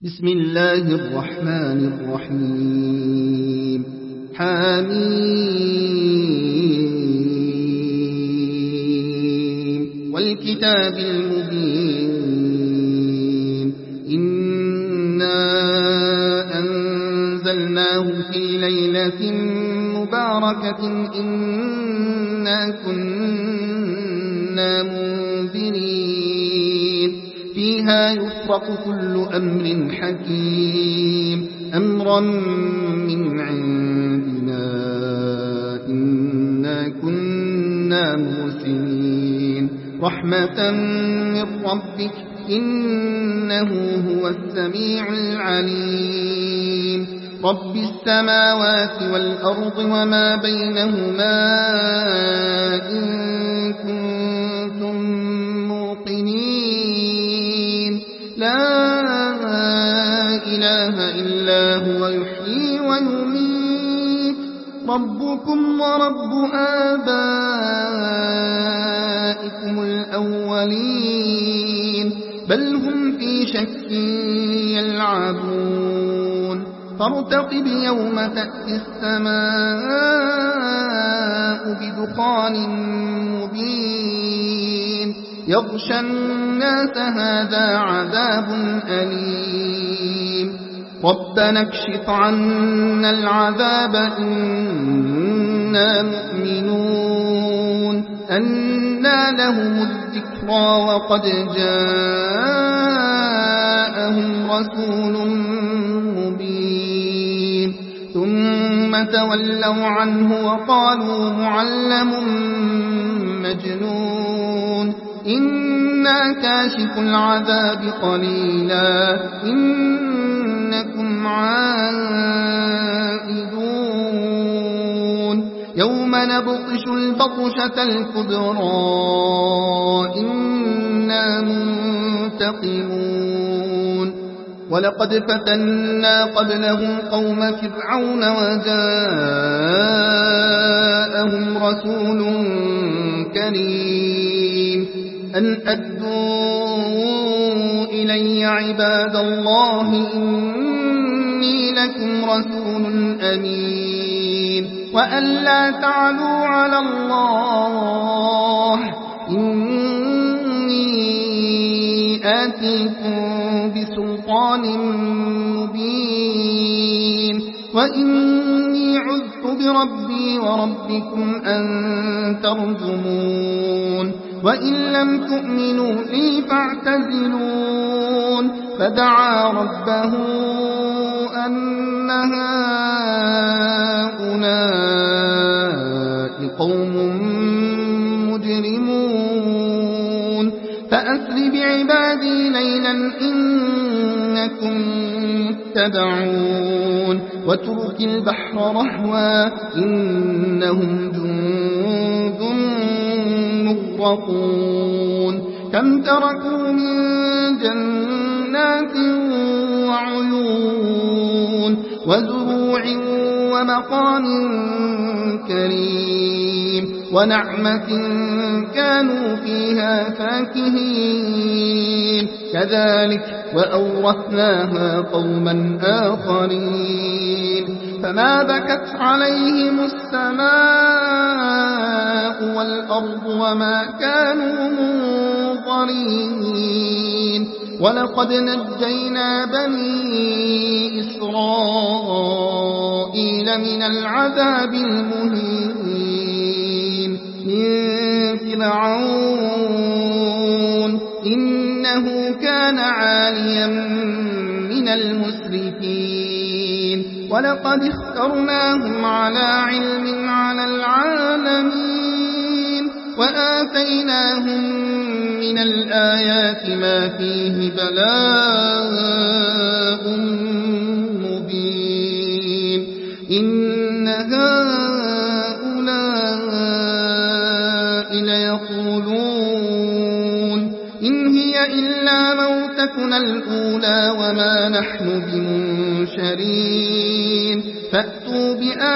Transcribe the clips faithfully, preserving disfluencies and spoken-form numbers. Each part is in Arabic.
بسم الله الرحمن الرحيم حميم والكتاب المبين إنا أنزلناه في ليلة مباركة إنا كنا منذرين فيها يفرق كل أمر حكيم أمرا من عندنا إنا كنا مرسلين رحمة من ربك إنه هو السميع العليم رب السماوات والأرض وما بينهما إن كنتم موقنين لا إله إلا هو يحيي ويميت ربكم ورب آبائكم الأولين بل هم في شك يلعبون فارتقب يوم تأتي السماء بدخان مبين يغشى الناس هذا عذاب أليم ربنا اكشف عنا العذاب إنا مؤمنون أنى لهم الذكرى وقد جاءهم رسول مبين ثم تولوا عنه وقالوا معلم مجنون إنا كاشف العذاب قليلا إنكم عائدون يوم نبطش البطشة الكبرى إنا منتقمون ولقد فتنا قبلهم قوم فرعون وجاءهم رسول كريم أن أدوا إلي عباد الله إني لكم رسول أمين وأن لا تعلوا على الله إني آتيكم بسلطان مبين وإني عذت بربي وربكم أن ترجمون وإن لم تؤمنوا لي فاعتزلون فدعا ربه أن هؤلاء قوم مجرمون فأسر بعبادي ليلا إنكم متبعون واترك البحر رهوا إنهم جند مغرقون كم تركوا من جنات وعيون وزروع ومقام كريم ونعمة كانوا فيها فاكهين كذلك وأورثناها قوما آخرين فما بكت عليهم السماء والأرض وما كانوا منظرين ولقد نجينا بني إسرائيل من العذاب المهين من فرعون إنه كان عاليا من المسرفين ولقد اخترناهم على علم على العالمين وآتيناهم من الآيات ما فيه بلاء مبين إن هؤلاء ليقولون إن هي إلا موتتنا الأولى وما نحن بمنشرين فأتوا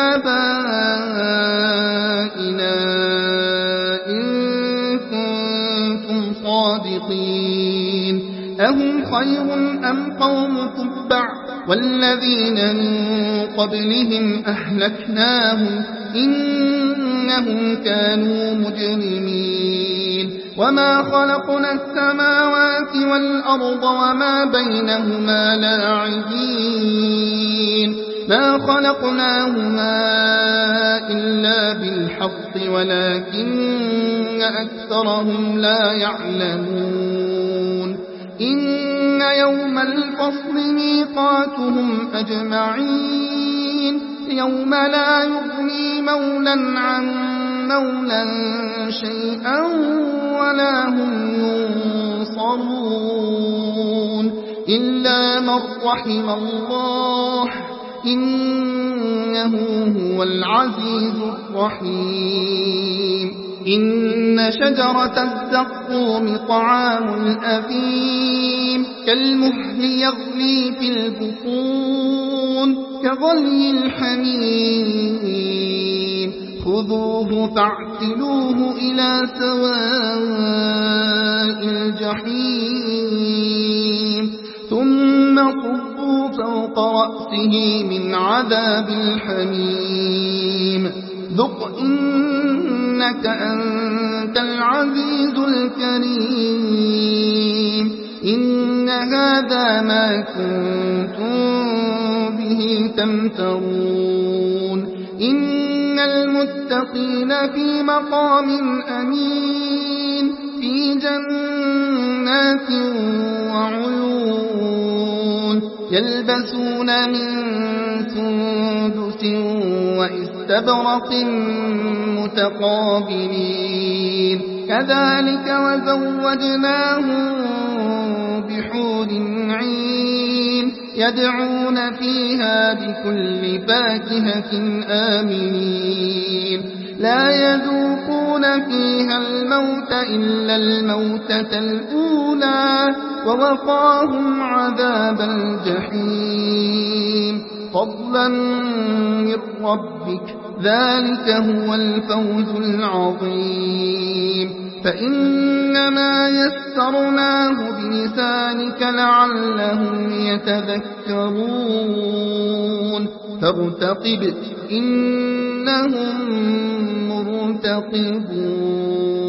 بآبائنا إن كنتم صادقين أهم خير أم قوم تبع والذين من قبلهم أهلكناهم إنهم كانوا مجرمين وما خلقنا السماوات والأرض وما بينهما لاعبين ما خلقناهما إلا بالحق ولكن أكثرهم لا يعلمون إن يوم الفصل ميقاتهم أجمعين يوم لا يغني مولا عن مولا شيئا ولا هم ينصرون إلا من رحم الله إنه هو العزيز الرحيم إن شجرة الزقوم طعام الأثيم كالمهل يغلي في البطون كغلي الحميم خذوه فاعتلوه إلى سواء الجحيم ثم صبوا فوق رأسه من عذاب الحميم ذق إنك أنت العزيز الكريم إن هذا ما كنتم به تمترون إن المتقين في مقام أمين في جنات وعيون يلبسون من سندس وإستبرق متقابلين كذلك وزوجناهم بحور عين يدعون فيها بكل فاكهة آمنين لا يذوقون فيها الموت إلا الموتة الأولى ووقاهم عذاب الجحيم فضلا من ربك ذلك هو الفوز العظيم فإنما يسرناه بلسانك لعلهم يتذكرون فارتقب إنهم مرتقبون